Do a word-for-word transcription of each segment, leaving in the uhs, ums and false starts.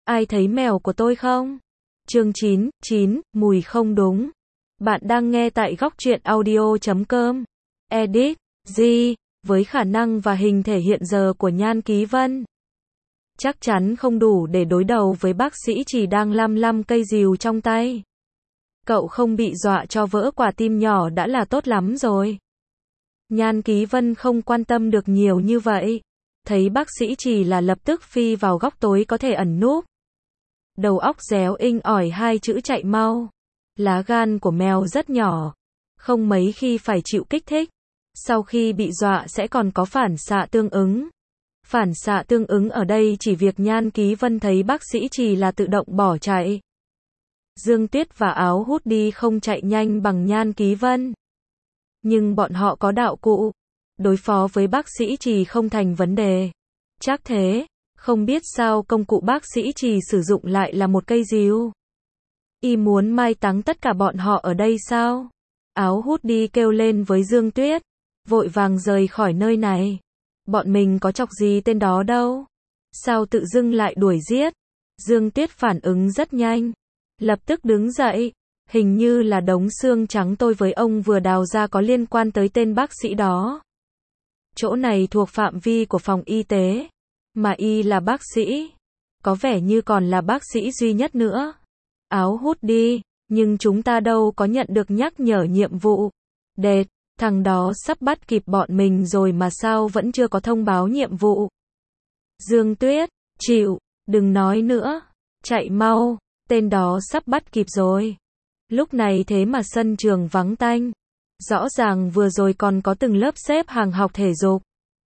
Ai thấy mèo của tôi không? Chương chín, chín, mùi không đúng. Bạn đang nghe tại góc truyện audio chấm com. Edit, G, với khả năng và hình thể hiện giờ của Nhan Ký Vân. Chắc chắn không đủ để đối đầu với bác sĩ chỉ đang lăm lăm cây rìu trong tay. Cậu không bị dọa cho vỡ quả tim nhỏ đã là tốt lắm rồi. Nhan Ký Vân không quan tâm được nhiều như vậy. Thấy bác sĩ chỉ là lập tức phi vào góc tối có thể ẩn núp. Đầu óc réo inh ỏi hai chữ chạy mau. Lá gan của mèo rất nhỏ, không mấy khi phải chịu kích thích. Sau khi bị dọa sẽ còn có phản xạ tương ứng. Phản xạ tương ứng ở đây chỉ việc Nhan Ký Vân thấy bác sĩ chỉ là tự động bỏ chạy. Dương Tuyết và Áo Hút Đi không chạy nhanh bằng Nhan Ký Vân. Nhưng bọn họ có đạo cụ. Đối phó với bác sĩ chỉ không thành vấn đề. Chắc thế, không biết sao công cụ bác sĩ chỉ sử dụng lại là một cây rìu. Y muốn mai táng tất cả bọn họ ở đây sao? Áo Hút Đi kêu lên với Dương Tuyết. Vội vàng rời khỏi nơi này. Bọn mình có chọc gì tên đó đâu. Sao tự dưng lại đuổi giết? Dương Tuyết phản ứng rất nhanh. Lập tức đứng dậy. Hình như là đống xương trắng tôi với ông vừa đào ra có liên quan tới tên bác sĩ đó. Chỗ này thuộc phạm vi của phòng y tế. Mà y là bác sĩ. Có vẻ như còn là bác sĩ duy nhất nữa. Áo Hút Đi. Nhưng chúng ta đâu có nhận được nhắc nhở nhiệm vụ. Đệt, thằng đó sắp bắt kịp bọn mình rồi mà sao vẫn chưa có thông báo nhiệm vụ. Dương Tuyết, chịu, đừng nói nữa. Chạy mau, tên đó sắp bắt kịp rồi. Lúc này thế mà sân trường vắng tanh. Rõ ràng vừa rồi còn có từng lớp xếp hàng học thể dục.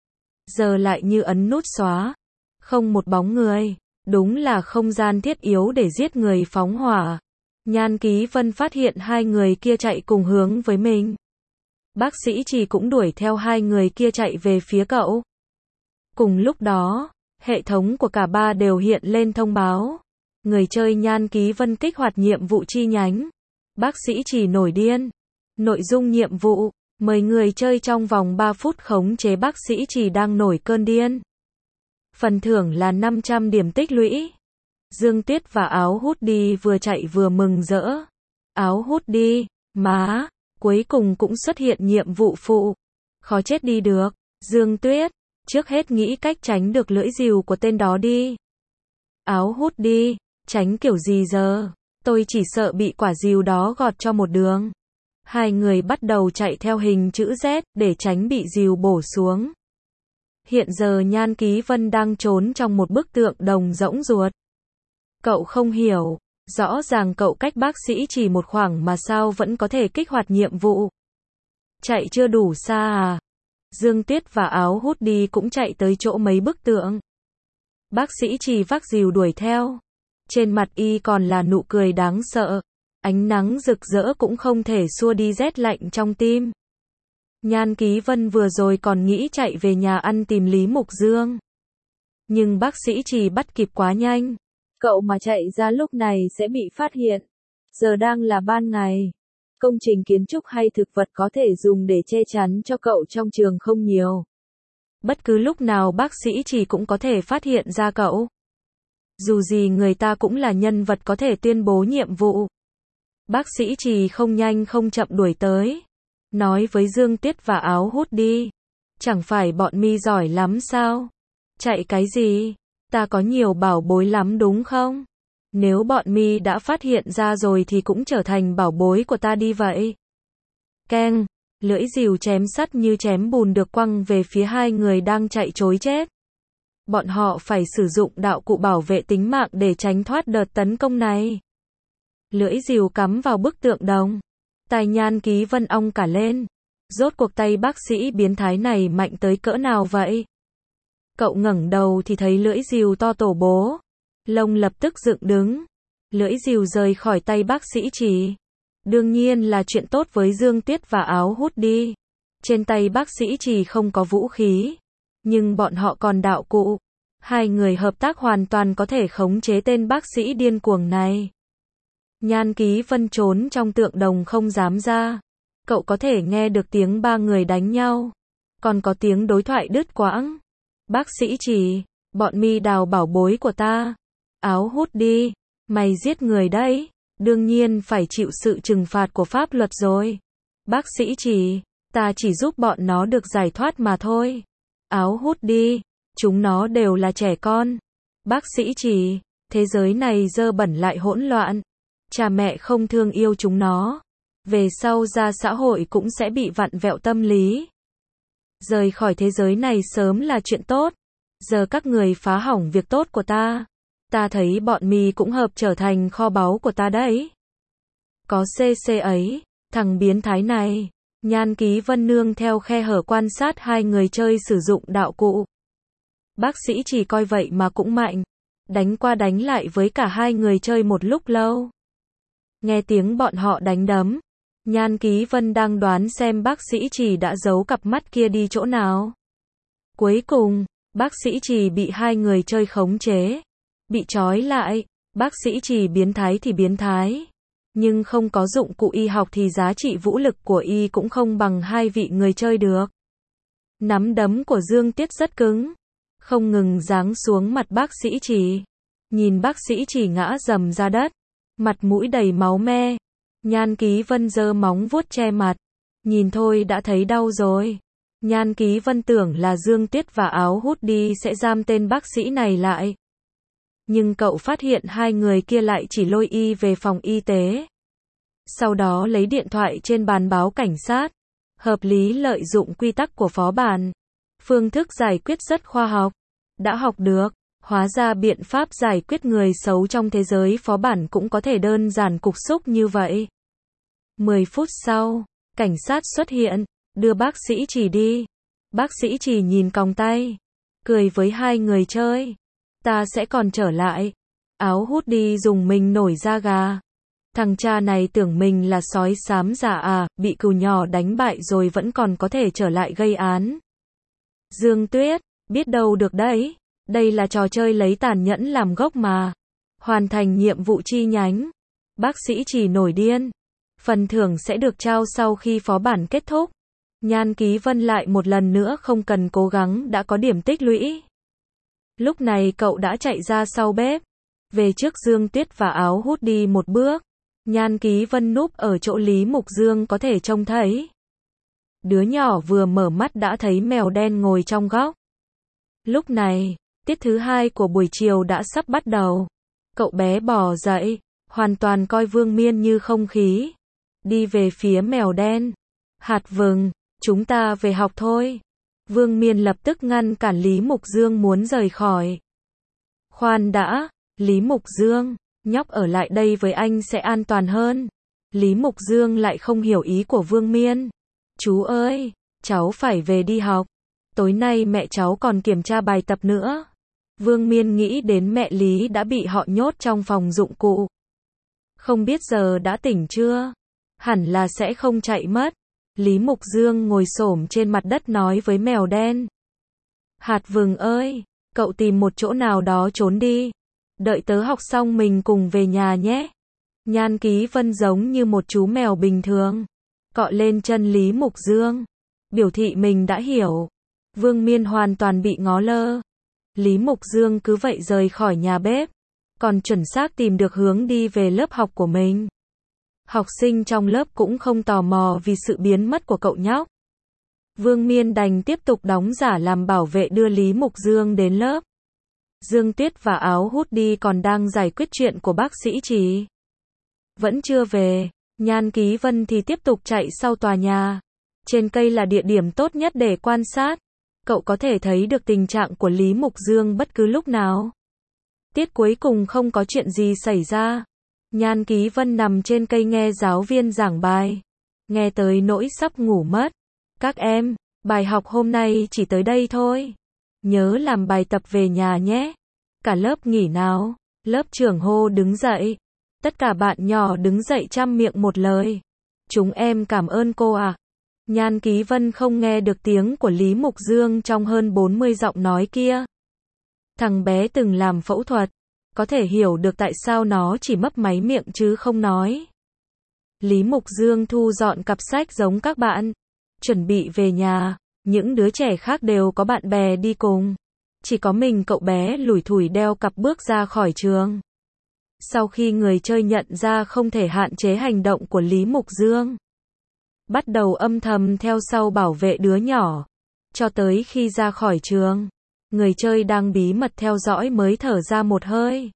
Giờ lại như ấn nút xóa. Không một bóng người. Đúng là không gian thiết yếu để giết người phóng hỏa. Nhan Ký Vân phát hiện hai người kia chạy cùng hướng với mình. Bác sĩ chỉ cũng đuổi theo hai người kia chạy về phía cậu. Cùng lúc đó, hệ thống của cả ba đều hiện lên thông báo. Người chơi Nhan Ký Vân kích hoạt nhiệm vụ chi nhánh. Bác sĩ chỉ nổi điên. Nội dung nhiệm vụ, mời người chơi trong vòng ba phút khống chế bác sĩ chỉ đang nổi cơn điên. Phần thưởng là năm trăm điểm tích lũy. Dương Tuyết và Áo Hút Đi vừa chạy vừa mừng rỡ. Áo Hút Đi, má, cuối cùng cũng xuất hiện nhiệm vụ phụ. Khó chết đi được. Dương Tuyết, trước hết nghĩ cách tránh được lưỡi rìu của tên đó đi. Áo Hút Đi, tránh kiểu gì giờ? Tôi chỉ sợ bị quả rìu đó gọt cho một đường. Hai người bắt đầu chạy theo hình chữ Z để tránh bị rìu bổ xuống. Hiện giờ Nhan Ký Vân đang trốn trong một bức tượng đồng rỗng ruột. Cậu không hiểu, rõ ràng cậu cách bác sĩ chỉ một khoảng mà sao vẫn có thể kích hoạt nhiệm vụ. Chạy chưa đủ xa à? Dương Tuyết và Áo Hút Đi cũng chạy tới chỗ mấy bức tượng. Bác sĩ chỉ vác rìu đuổi theo. Trên mặt y còn là nụ cười đáng sợ. Ánh nắng rực rỡ cũng không thể xua đi rét lạnh trong tim. Nhan Ký Vân vừa rồi còn nghĩ chạy về nhà ăn tìm Lý Mục Dương. Nhưng bác sĩ chỉ bắt kịp quá nhanh. Cậu mà chạy ra lúc này sẽ bị phát hiện. Giờ đang là ban ngày. Công trình kiến trúc hay thực vật có thể dùng để che chắn cho cậu trong trường không nhiều. Bất cứ lúc nào bác sĩ chỉ cũng có thể phát hiện ra cậu. Dù gì người ta cũng là nhân vật có thể tuyên bố nhiệm vụ. Bác sĩ chỉ không nhanh không chậm đuổi tới. Nói với Dương Tuyết và Áo Hút Đi. Chẳng phải bọn mi giỏi lắm sao? Chạy cái gì? Ta có nhiều bảo bối lắm đúng không? Nếu bọn mi đã phát hiện ra rồi thì cũng trở thành bảo bối của ta đi vậy. Keng, lưỡi rìu chém sắt như chém bùn được quăng về phía hai người đang chạy trối chết. Bọn họ phải sử dụng đạo cụ bảo vệ tính mạng để tránh thoát đợt tấn công này. Lưỡi rìu cắm vào bức tượng đồng. Tai Nhan Ký Vân ong cả lên. Rốt cuộc tay bác sĩ biến thái này mạnh tới cỡ nào vậy? Cậu ngẩng đầu thì thấy lưỡi rìu to tổ bố. Lông lập tức dựng đứng. Lưỡi rìu rời khỏi tay bác sĩ chỉ. Đương nhiên là chuyện tốt với Dương Tuyết và Áo Hút Đi. Trên tay bác sĩ chỉ không có vũ khí. Nhưng bọn họ còn đạo cụ. Hai người hợp tác hoàn toàn có thể khống chế tên bác sĩ điên cuồng này. Nhan Ký Vân trốn trong tượng đồng không dám ra. Cậu có thể nghe được tiếng ba người đánh nhau. Còn có tiếng đối thoại đứt quãng. Bác sĩ chỉ, bọn mi đào bảo bối của ta. Áo hút đi, mày giết người đấy, đương nhiên phải chịu sự trừng phạt của pháp luật rồi. Bác sĩ Trì, ta chỉ giúp bọn nó được giải thoát mà thôi. Áo hút đi, chúng nó đều là trẻ con. Bác sĩ Trì, thế giới này dơ bẩn lại hỗn loạn. Cha mẹ không thương yêu chúng nó. Về sau ra xã hội cũng sẽ bị vặn vẹo tâm lý. Rời khỏi thế giới này sớm là chuyện tốt. Giờ các người phá hỏng việc tốt của ta. Ta thấy bọn mi cũng hợp trở thành kho báu của ta đấy. Có xê xê ấy, thằng biến thái này. Nhan Ký Vân nương theo khe hở quan sát hai người chơi sử dụng đạo cụ. Bác sĩ chỉ coi vậy mà cũng mạnh. Đánh qua đánh lại với cả hai người chơi một lúc lâu. Nghe tiếng bọn họ đánh đấm. Nhan Ký Vân đang đoán xem bác sĩ Trì đã giấu cặp mắt kia đi chỗ nào. Cuối cùng, bác sĩ Trì bị hai người chơi khống chế. Bị trói lại, bác sĩ Trì biến thái thì biến thái. Nhưng không có dụng cụ y học thì giá trị vũ lực của y cũng không bằng hai vị người chơi được. Nắm đấm của Dương Tiết rất cứng. Không ngừng giáng xuống mặt bác sĩ Trì. Nhìn bác sĩ Trì ngã rầm ra đất. Mặt mũi đầy máu me. Nhan Ký Vân giơ móng vuốt che mặt. Nhìn thôi đã thấy đau rồi. Nhan Ký Vân tưởng là Dương Tiết và Áo Hút đi sẽ giam tên bác sĩ này lại. Nhưng cậu phát hiện hai người kia lại chỉ lôi y về phòng y tế. Sau đó lấy điện thoại trên bàn báo cảnh sát. Hợp lý lợi dụng quy tắc của phó bản. Phương thức giải quyết rất khoa học. Đã học được. Hóa ra biện pháp giải quyết người xấu trong thế giới phó bản cũng có thể đơn giản cục xúc như vậy. mười phút sau, cảnh sát xuất hiện, đưa bác sĩ Trì đi. Bác sĩ Trì nhìn còng tay, cười với hai người chơi. Ta sẽ còn trở lại. Áo hút đi dùng mình nổi da gà. Thằng cha này tưởng mình là sói xám già à, bị cừu nhỏ đánh bại rồi vẫn còn có thể trở lại gây án. Dương Tuyết, biết đâu được đấy. Đây là trò chơi lấy tàn nhẫn làm gốc mà. Hoàn thành nhiệm vụ chi nhánh. Bác sĩ Trì nổi điên. Phần thưởng sẽ được trao sau khi phó bản kết thúc. Nhan Ký Vân lại một lần nữa không cần cố gắng đã có điểm tích lũy. Lúc này cậu đã chạy ra sau bếp. Về trước Dương Tuyết và Áo Hút đi một bước. Nhan Ký Vân núp ở chỗ Lý Mục Dương có thể trông thấy. Đứa nhỏ vừa mở mắt đã thấy mèo đen ngồi trong góc. Lúc này, tiết thứ hai của buổi chiều đã sắp bắt đầu. Cậu bé bò dậy, hoàn toàn coi Vương Miên như không khí. Đi về phía mèo đen. Hạt vừng, chúng ta về học thôi. Vương Miên lập tức ngăn cản Lý Mục Dương muốn rời khỏi. Khoan đã, Lý Mục Dương, nhóc ở lại đây với anh sẽ an toàn hơn. Lý Mục Dương lại không hiểu ý của Vương Miên. Chú ơi, cháu phải về đi học. Tối nay mẹ cháu còn kiểm tra bài tập nữa. Vương Miên nghĩ đến mẹ Lý đã bị họ nhốt trong phòng dụng cụ. Không biết giờ đã tỉnh chưa? Hẳn là sẽ không chạy mất. Lý Mục Dương ngồi xổm trên mặt đất nói với mèo đen. Hạt vừng ơi, cậu tìm một chỗ nào đó trốn đi. Đợi tớ học xong mình cùng về nhà nhé. Nhan Ký Vân giống như một chú mèo bình thường. Cọ lên chân Lý Mục Dương. Biểu thị mình đã hiểu. Vương Miên hoàn toàn bị ngó lơ. Lý Mục Dương cứ vậy rời khỏi nhà bếp. Còn chuẩn xác tìm được hướng đi về lớp học của mình. Học sinh trong lớp cũng không tò mò vì sự biến mất của cậu nhóc. Vương Miên đành tiếp tục đóng giả làm bảo vệ đưa Lý Mục Dương đến lớp. Dương Tuyết và Áo Hút đi còn đang giải quyết chuyện của bác sĩ Trì. Vẫn chưa về. Nhan Ký Vân thì tiếp tục chạy sau tòa nhà. Trên cây là địa điểm tốt nhất để quan sát. Cậu có thể thấy được tình trạng của Lý Mục Dương bất cứ lúc nào. Tiết cuối cùng không có chuyện gì xảy ra. Nhan Ký Vân nằm trên cây nghe giáo viên giảng bài. Nghe tới nỗi sắp ngủ mất. Các em, bài học hôm nay chỉ tới đây thôi. Nhớ làm bài tập về nhà nhé. Cả lớp nghỉ nào. Lớp trưởng hô đứng dậy. Tất cả bạn nhỏ đứng dậy chăm miệng một lời. Chúng em cảm ơn cô ạ. À. Nhan Ký Vân không nghe được tiếng của Lý Mục Dương trong hơn bốn mươi giọng nói kia. Thằng bé từng làm phẫu thuật. Có thể hiểu được tại sao nó chỉ mấp máy miệng chứ không nói. Lý Mục Dương thu dọn cặp sách giống các bạn. Chuẩn bị về nhà. Những đứa trẻ khác đều có bạn bè đi cùng. Chỉ có mình cậu bé lủi thủi đeo cặp bước ra khỏi trường. Sau khi người chơi nhận ra không thể hạn chế hành động của Lý Mục Dương, bắt đầu âm thầm theo sau bảo vệ đứa nhỏ. Cho tới khi ra khỏi trường, người chơi đang bí mật theo dõi mới thở ra một hơi.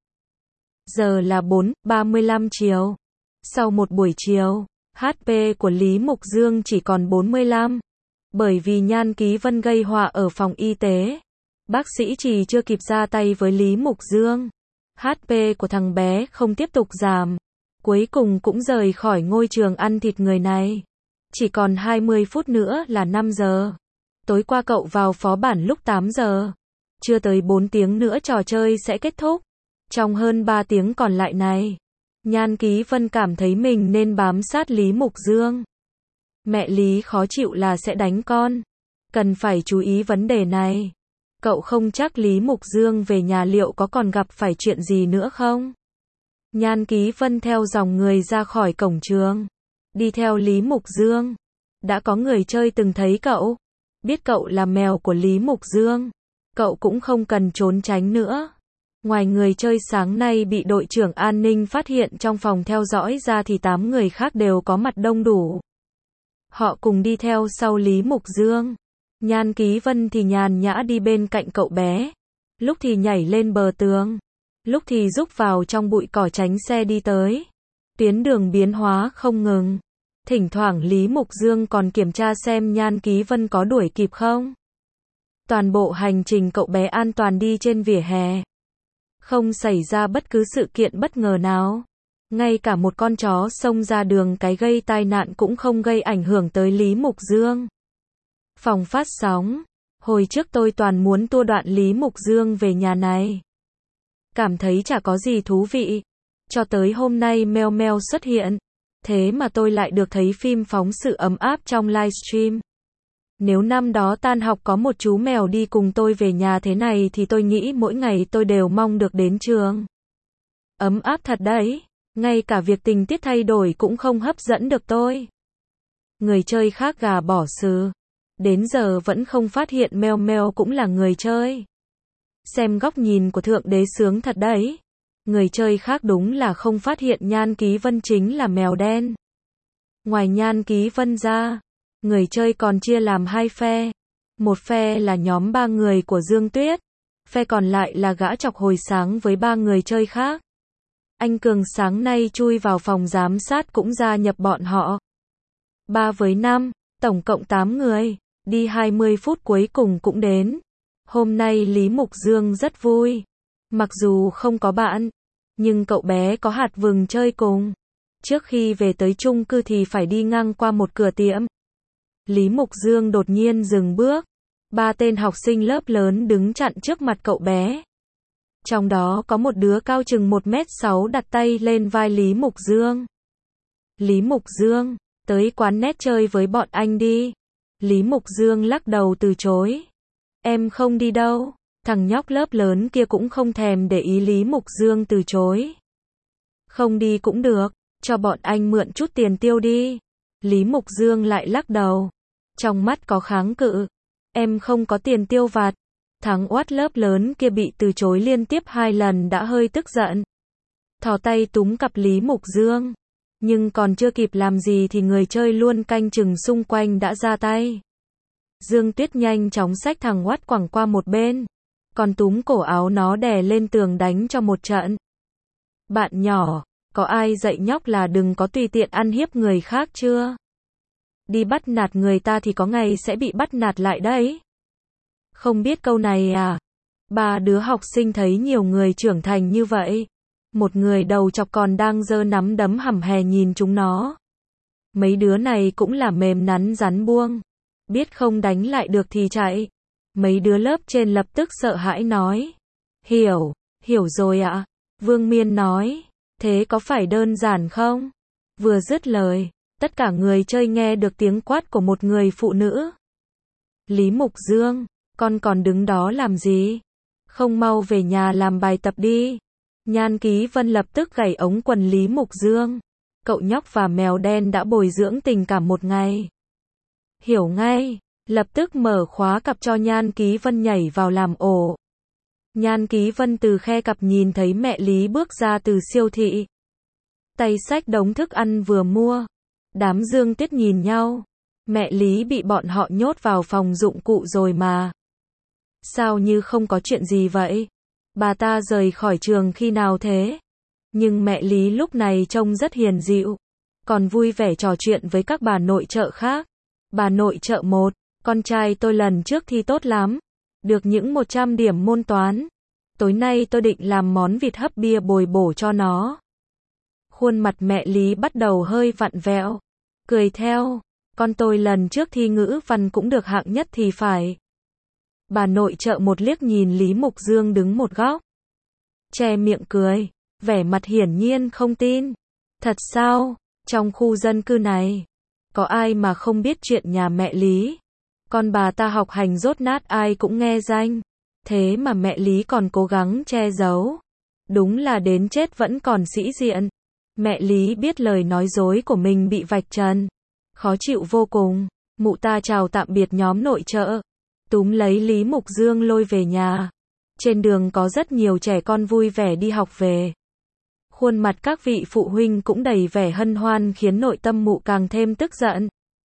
Giờ là bốn ba mươi lăm chiều. Sau một buổi chiều, hát pê của Lý Mục Dương chỉ còn bốn mươi lăm. Bởi vì Nhan Ký Vân gây họa ở phòng y tế, bác sĩ chỉ chưa kịp ra tay với Lý Mục Dương, hát pê của thằng bé không tiếp tục giảm. Cuối cùng cũng rời khỏi ngôi trường ăn thịt người này. Chỉ còn hai mươi phút nữa là năm giờ. Tối qua cậu vào phó bản lúc tám giờ. Chưa tới bốn tiếng nữa trò chơi sẽ kết thúc. Trong hơn ba tiếng còn lại này, Nhan Ký Vân cảm thấy mình nên bám sát Lý Mục Dương. Mẹ Lý khó chịu là sẽ đánh con. Cần phải chú ý vấn đề này. Cậu không chắc Lý Mục Dương về nhà liệu có còn gặp phải chuyện gì nữa không? Nhan Ký Vân theo dòng người ra khỏi cổng trường. Đi theo Lý Mục Dương. Đã có người chơi từng thấy cậu. Biết cậu là mèo của Lý Mục Dương. Cậu cũng không cần trốn tránh nữa. Ngoài người chơi sáng nay bị đội trưởng an ninh phát hiện trong phòng theo dõi ra thì tám người khác đều có mặt đông đủ. Họ cùng đi theo sau Lý Mục Dương. Nhan Ký Vân thì nhàn nhã đi bên cạnh cậu bé. Lúc thì nhảy lên bờ tường. Lúc thì rúc vào trong bụi cỏ tránh xe đi tới. Tuyến đường biến hóa không ngừng. Thỉnh thoảng Lý Mục Dương còn kiểm tra xem Nhan Ký Vân có đuổi kịp không. Toàn bộ hành trình cậu bé an toàn đi trên vỉa hè. Không xảy ra bất cứ sự kiện bất ngờ nào. Ngay cả một con chó xông ra đường cái gây tai nạn cũng không gây ảnh hưởng tới Lý Mục Dương. Phòng phát sóng. Hồi trước tôi toàn muốn tua đoạn Lý Mục Dương về nhà này. Cảm thấy chả có gì thú vị. Cho tới hôm nay Meo Meo xuất hiện. Thế mà tôi lại được thấy phim phóng sự ấm áp trong livestream. Nếu năm đó tan học có một chú mèo đi cùng tôi về nhà thế này thì tôi nghĩ mỗi ngày tôi đều mong được đến trường. Ấm áp thật đấy. Ngay cả việc tình tiết thay đổi cũng không hấp dẫn được tôi. Người chơi khác gà bỏ sừ. Đến giờ vẫn không phát hiện Meo Meo cũng là người chơi. Xem góc nhìn của Thượng Đế sướng thật đấy. Người chơi khác đúng là không phát hiện Nhan Ký Vân chính là mèo đen. Ngoài Nhan Ký Vân ra, người chơi còn chia làm hai phe. Một phe là nhóm ba người của Dương Tuyết. Phe còn lại là gã chọc hồi sáng với ba người chơi khác. Anh Cường sáng nay chui vào phòng giám sát cũng gia nhập bọn họ. ba với năm, tổng cộng tám người. Đi hai mươi phút cuối cùng cũng đến. Hôm nay Lý Mục Dương rất vui. Mặc dù không có bạn, nhưng cậu bé có hạt vừng chơi cùng. Trước khi về tới chung cư thì phải đi ngang qua một cửa tiệm. Lý Mục Dương đột nhiên dừng bước. Ba tên học sinh lớp lớn đứng chặn trước mặt cậu bé. Trong đó có một đứa cao chừng một mét sáu đặt tay lên vai Lý Mục Dương. Lý Mục Dương, tới quán net chơi với bọn anh đi. Lý Mục Dương lắc đầu từ chối. Em không đi đâu. Thằng nhóc lớp lớn kia cũng không thèm để ý Lý Mục Dương từ chối. Không đi cũng được, cho bọn anh mượn chút tiền tiêu đi. Lý Mục Dương lại lắc đầu. Trong mắt có kháng cự. Em không có tiền tiêu vặt. Thằng oát lớp lớn kia bị từ chối liên tiếp hai lần đã hơi tức giận. Thò tay túm cặp Lý Mục Dương. Nhưng còn chưa kịp làm gì thì người chơi luôn canh chừng xung quanh đã ra tay. Dương Tuyết nhanh chóng xách thằng oát quẳng qua một bên. Còn túm cổ áo nó đè lên tường đánh cho một trận. Bạn nhỏ, có ai dạy nhóc là đừng có tùy tiện ăn hiếp người khác chưa? Đi bắt nạt người ta thì có ngày sẽ bị bắt nạt lại đấy. Không biết câu này à? Ba đứa học sinh thấy nhiều người trưởng thành như vậy. Một người đầu chọc còn đang giơ nắm đấm hầm hè nhìn chúng nó. Mấy đứa này cũng là mềm nắn rắn buông. Biết không đánh lại được thì chạy. Mấy đứa lớp trên lập tức sợ hãi nói. Hiểu, hiểu rồi ạ. Vương Miên nói. Thế có phải đơn giản không? Vừa dứt lời, tất cả người chơi nghe được tiếng quát của một người phụ nữ. Lý Mục Dương, con còn đứng đó làm gì? Không mau về nhà làm bài tập đi. Nhan Ký Vân lập tức gảy ống quần Lý Mục Dương. Cậu nhóc và mèo đen đã bồi dưỡng tình cảm một ngày. Hiểu ngay, lập tức mở khóa cặp cho Nhan Ký Vân nhảy vào làm ổ. Nhan Ký Vân từ khe cặp nhìn thấy mẹ Lý bước ra từ siêu thị. Tay xách đống thức ăn vừa mua. Đám Dương Tiết nhìn nhau. Mẹ Lý bị bọn họ nhốt vào phòng dụng cụ rồi mà. Sao như không có chuyện gì vậy? Bà ta rời khỏi trường khi nào thế? Nhưng mẹ Lý lúc này trông rất hiền dịu. Còn vui vẻ trò chuyện với các bà nội trợ khác. Bà nội trợ một, con trai tôi lần trước thi tốt lắm. Được những một trăm điểm môn toán. Tối nay tôi định làm món vịt hấp bia bồi bổ cho nó. Khuôn mặt mẹ Lý bắt đầu hơi vặn vẹo. Cười theo, con tôi lần trước thi ngữ văn cũng được hạng nhất thì phải. Bà nội trợ một liếc nhìn Lý Mục Dương đứng một góc. Che miệng cười, vẻ mặt hiển nhiên không tin. Thật sao, trong khu dân cư này, có ai mà không biết chuyện nhà mẹ Lý? Con bà ta học hành dốt nát ai cũng nghe danh. Thế mà mẹ Lý còn cố gắng che giấu. Đúng là đến chết vẫn còn sĩ diện. Mẹ Lý biết lời nói dối của mình bị vạch trần. Khó chịu vô cùng. Mụ ta chào tạm biệt nhóm nội trợ. Túm lấy Lý Mục Dương lôi về nhà. Trên đường có rất nhiều trẻ con vui vẻ đi học về. Khuôn mặt các vị phụ huynh cũng đầy vẻ hân hoan khiến nội tâm mụ càng thêm tức giận.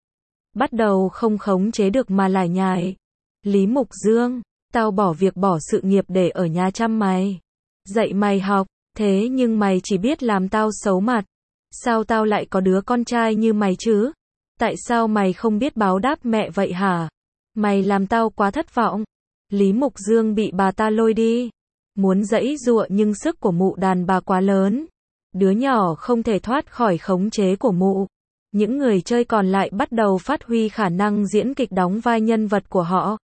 Bắt đầu không khống chế được mà lải nhải. Lý Mục Dương, tao bỏ việc bỏ sự nghiệp để ở nhà chăm mày. Dạy mày học, thế nhưng mày chỉ biết làm tao xấu mặt. Sao tao lại có đứa con trai như mày chứ? Tại sao mày không biết báo đáp mẹ vậy hả? Mày làm tao quá thất vọng. Lý Mục Dương bị bà ta lôi đi. Muốn giãy giụa nhưng sức của mụ đàn bà quá lớn. Đứa nhỏ không thể thoát khỏi khống chế của mụ. Những người chơi còn lại bắt đầu phát huy khả năng diễn kịch đóng vai nhân vật của họ.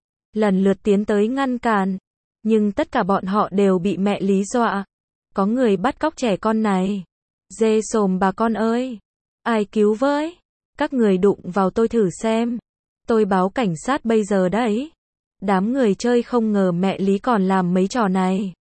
Lần lượt tiến tới ngăn cản. Nhưng tất cả bọn họ đều bị mẹ Lý dọa. Có người bắt cóc trẻ con này. Dê xồm bà con ơi. Ai cứu với? Các người đụng vào tôi thử xem. Tôi báo cảnh sát bây giờ đấy. Đám người chơi không ngờ mẹ Lý còn làm mấy trò này.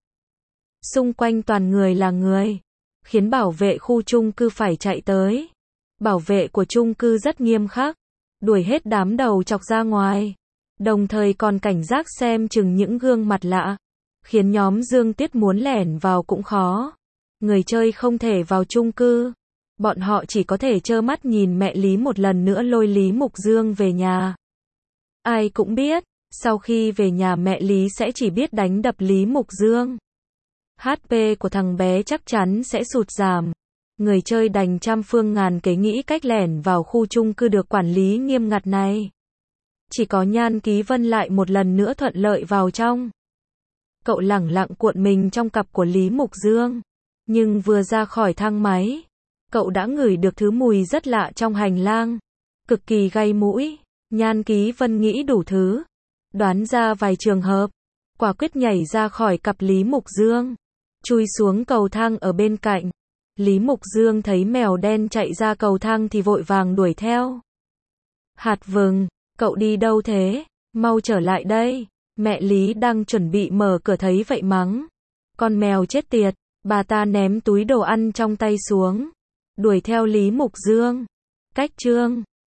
Xung quanh toàn người là người. Khiến bảo vệ khu chung cư phải chạy tới. Bảo vệ của chung cư rất nghiêm khắc. Đuổi hết đám đầu chọc ra ngoài. Đồng thời còn cảnh giác xem chừng những gương mặt lạ. Khiến nhóm Dương Tiết muốn lẻn vào cũng khó. Người chơi không thể vào chung cư. Bọn họ chỉ có thể trơ mắt nhìn mẹ Lý một lần nữa lôi Lý Mục Dương về nhà. Ai cũng biết, sau khi về nhà mẹ Lý sẽ chỉ biết đánh đập Lý Mục Dương. hát pê của thằng bé chắc chắn sẽ sụt giảm. Người chơi đành trăm phương ngàn kế nghĩ cách lẻn vào khu chung cư được quản lý nghiêm ngặt này. Chỉ có Nhan Ký Vân lại một lần nữa thuận lợi vào trong. Cậu lẳng lặng cuộn mình trong cặp của Lý Mục Dương. Nhưng vừa ra khỏi thang máy, cậu đã ngửi được thứ mùi rất lạ trong hành lang. Cực kỳ gây mũi. Nhan Ký Vân nghĩ đủ thứ. Đoán ra vài trường hợp. Quả quyết nhảy ra khỏi cặp Lý Mục Dương. Chui xuống cầu thang ở bên cạnh. Lý Mục Dương thấy mèo đen chạy ra cầu thang thì vội vàng đuổi theo. Hạt vừng, cậu đi đâu thế? Mau trở lại đây. Mẹ Lý đang chuẩn bị mở cửa thấy vậy mắng. Con mèo chết tiệt. Bà ta ném túi đồ ăn trong tay xuống. Đuổi theo Lý Mục Dương. Cách chương